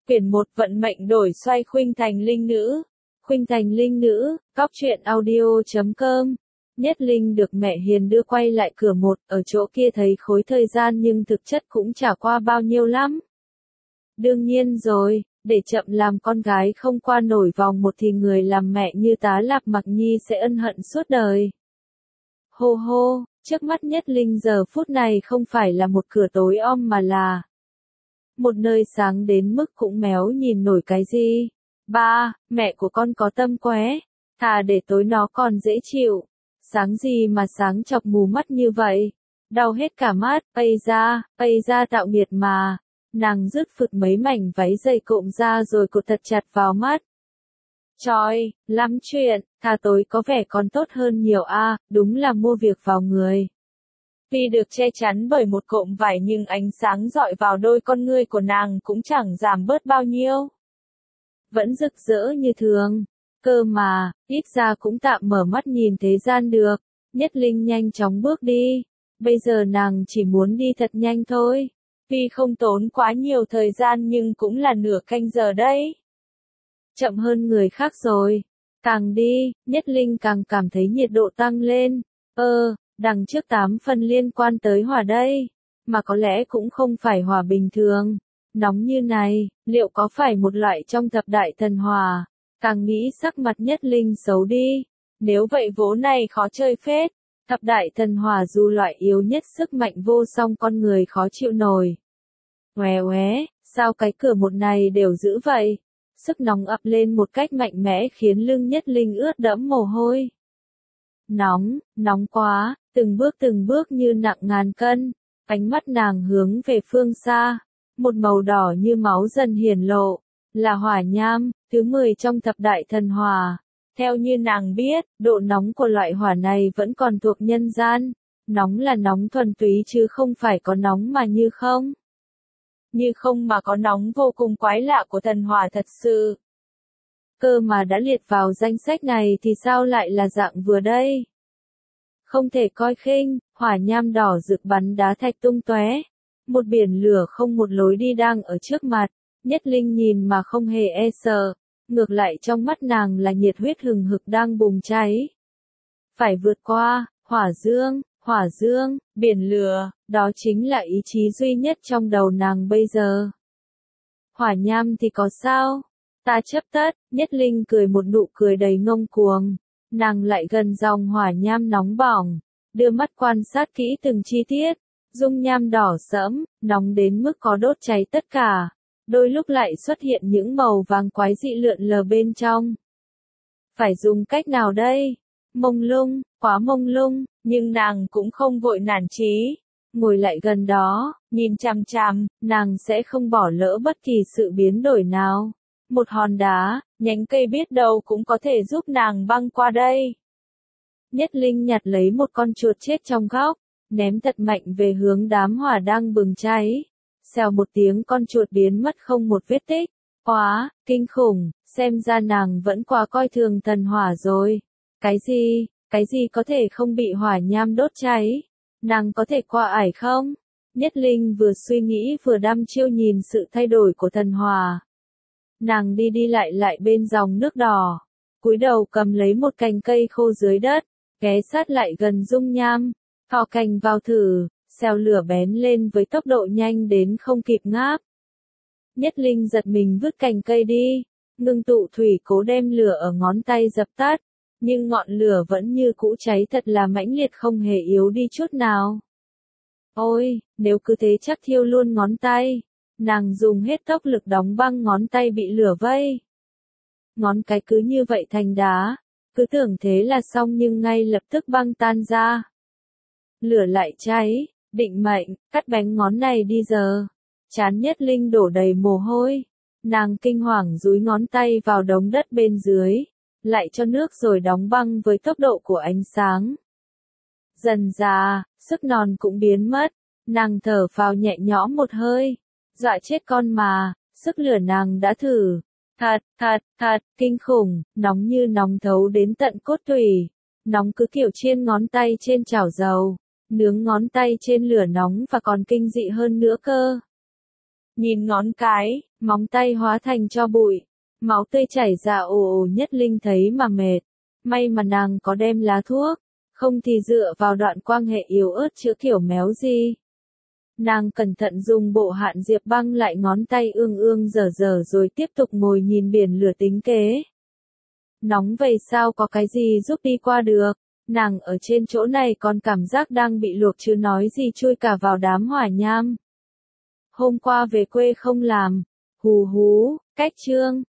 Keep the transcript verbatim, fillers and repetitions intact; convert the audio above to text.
Quyển một Vận mệnh đổi xoay Khuynh Thành Linh Nữ. Khuynh Thành Linh Nữ, góc truyện audio chấm com. Nhất Linh được mẹ hiền đưa quay lại cửa một, ở chỗ kia thấy khối thời gian nhưng thực chất cũng chả qua bao nhiêu lắm. Đương nhiên rồi, để chậm làm con gái không qua nổi vòng một thì người làm mẹ như Tá Lạp Mặc Nhi sẽ ân hận suốt đời. Hô hô, trước mắt Nhất Linh giờ phút này không phải là một cửa tối om mà là một nơi sáng đến mức cũng méo nhìn nổi cái gì. Ba, mẹ của con có tâm quá, thà để tối nó còn dễ chịu. Sáng gì mà sáng chọc mù mắt như vậy, đau hết cả mắt, ây ra, ây ra tạo nghiệt mà. Nàng rứt phực mấy mảnh váy dày cộm ra rồi cột thật chặt vào mắt. Choi, lắm chuyện, thà tối có vẻ còn tốt hơn nhiều a, à, đúng là mua việc vào người. Tuy được che chắn bởi một cộm vải nhưng ánh sáng dọi vào đôi con ngươi của nàng cũng chẳng giảm bớt bao nhiêu. Vẫn rực rỡ như thường. Cơ mà, ít ra cũng tạm mở mắt nhìn thế gian được. Nhất Linh nhanh chóng bước đi. Bây giờ nàng chỉ muốn đi thật nhanh thôi. Tuy không tốn quá nhiều thời gian nhưng cũng là nửa canh giờ đấy. Chậm hơn người khác rồi. Càng đi, Nhất Linh càng cảm thấy nhiệt độ tăng lên. Ơ, đằng trước tám phần liên quan tới hỏa đây. Mà có lẽ cũng không phải hỏa bình thường. Nóng như này, liệu có phải một loại trong thập đại thần hỏa? Càng nghĩ sắc mặt Nhất Linh xấu đi. Nếu vậy vố này khó chơi phết. Thập đại thần hỏa dù loại yếu nhất sức mạnh vô song con người khó chịu nổi. Oé oé, sao cái cửa một này đều dữ vậy? Sức nóng ập lên một cách mạnh mẽ khiến lưng Nhất Linh ướt đẫm mồ hôi. Nóng, nóng quá, từng bước từng bước như nặng ngàn cân. Ánh mắt nàng hướng về phương xa. Một màu đỏ như máu dần hiển lộ. Là hỏa nham, thứ mười trong thập đại thần hỏa. Theo như nàng biết, độ nóng của loại hỏa này vẫn còn thuộc nhân gian. Nóng là nóng thuần túy chứ không phải có nóng mà như không. Như không mà có nóng vô cùng quái lạ của thần hỏa thật sự. Cơ mà đã liệt vào danh sách này thì sao lại là dạng vừa đây? Không thể coi khinh, hỏa nham đỏ rực bắn đá thạch tung tóe. Một biển lửa không một lối đi đang ở trước mặt. Nhất Linh nhìn mà không hề e sợ. Ngược lại trong mắt nàng là nhiệt huyết hừng hực đang bùng cháy. Phải vượt qua, hỏa dương, hỏa dương, biển lửa, đó chính là ý chí duy nhất trong đầu nàng bây giờ. Hỏa nham thì có sao? Ta chấp tất, Nhất Linh cười một nụ cười đầy ngông cuồng. Nàng lại gần dòng hỏa nham nóng bỏng, đưa mắt quan sát kỹ từng chi tiết. Dung nham đỏ sẫm, nóng đến mức có đốt cháy tất cả. Đôi lúc lại xuất hiện những màu vàng quái dị lượn lờ bên trong. Phải dùng cách nào đây? Mông lung, quá mông lung, nhưng nàng cũng không vội nản chí. Ngồi lại gần đó, nhìn chằm chằm, nàng sẽ không bỏ lỡ bất kỳ sự biến đổi nào. Một hòn đá, nhánh cây biết đâu cũng có thể giúp nàng băng qua đây. Nhất Linh nhặt lấy một con chuột chết trong góc, ném thật mạnh về hướng đám hỏa đang bừng cháy. Xèo một tiếng con chuột biến mất không một vết tích. Quá, kinh khủng, xem ra nàng vẫn quá coi thường thần hỏa rồi. Cái gì, cái gì có thể không bị hỏa nham đốt cháy? Nàng có thể qua ải không? Nhất Linh vừa suy nghĩ vừa đăm chiêu nhìn sự thay đổi của thần hỏa. Nàng đi đi lại lại bên dòng nước đỏ. Cúi đầu cầm lấy một cành cây khô dưới đất. Ghé sát lại gần dung nham. Thò cành vào thử. Xèo lửa bén lên với tốc độ nhanh đến không kịp ngáp. Nhất Linh giật mình vứt cành cây đi. Ngưng tụ thủy cố đem lửa ở ngón tay dập tắt. Nhưng ngọn lửa vẫn như cũ cháy thật là mãnh liệt không hề yếu đi chút nào. Ôi, nếu cứ thế chắc thiêu luôn ngón tay. Nàng dùng hết tốc lực đóng băng ngón tay bị lửa vây. Ngón cái cứ như vậy thành đá. Cứ tưởng thế là xong nhưng ngay lập tức băng tan ra. Lửa lại cháy. Định mệnh, cắt bánh ngón này đi giờ. Chán Nhất Linh đổ đầy mồ hôi. Nàng kinh hoàng dúi ngón tay vào đống đất bên dưới. Lại cho nước rồi đóng băng với tốc độ của ánh sáng. Dần dà, sức nòn cũng biến mất. Nàng thở phào nhẹ nhõm một hơi. Dọa chết con mà, sức lửa nàng đã thử. Thật, thật, thật, kinh khủng, nóng như nóng thấu đến tận cốt tủy. Nóng cứ kiểu chiên ngón tay trên chảo dầu. Nướng ngón tay trên lửa nóng và còn kinh dị hơn nữa cơ. Nhìn ngón cái, Móng tay hóa thành tro bụi, máu tươi chảy ra ồ ồ. Nhất Linh thấy mà mệt, may mà nàng có đem lá thuốc, không thì dựa vào đoạn quan hệ yếu ớt chữa kiểu méo gì. Nàng cẩn thận dùng bộ hạn diệp băng lại ngón tay ương ương dở dở rồi tiếp tục ngồi nhìn biển lửa tính kế. Nóng vậy sao có cái gì giúp đi qua được, nàng ở trên chỗ này còn cảm giác đang bị luộc chứ nói gì chui cả vào đám hỏa nham. Hôm qua về quê không làm, hù hú, cách chương.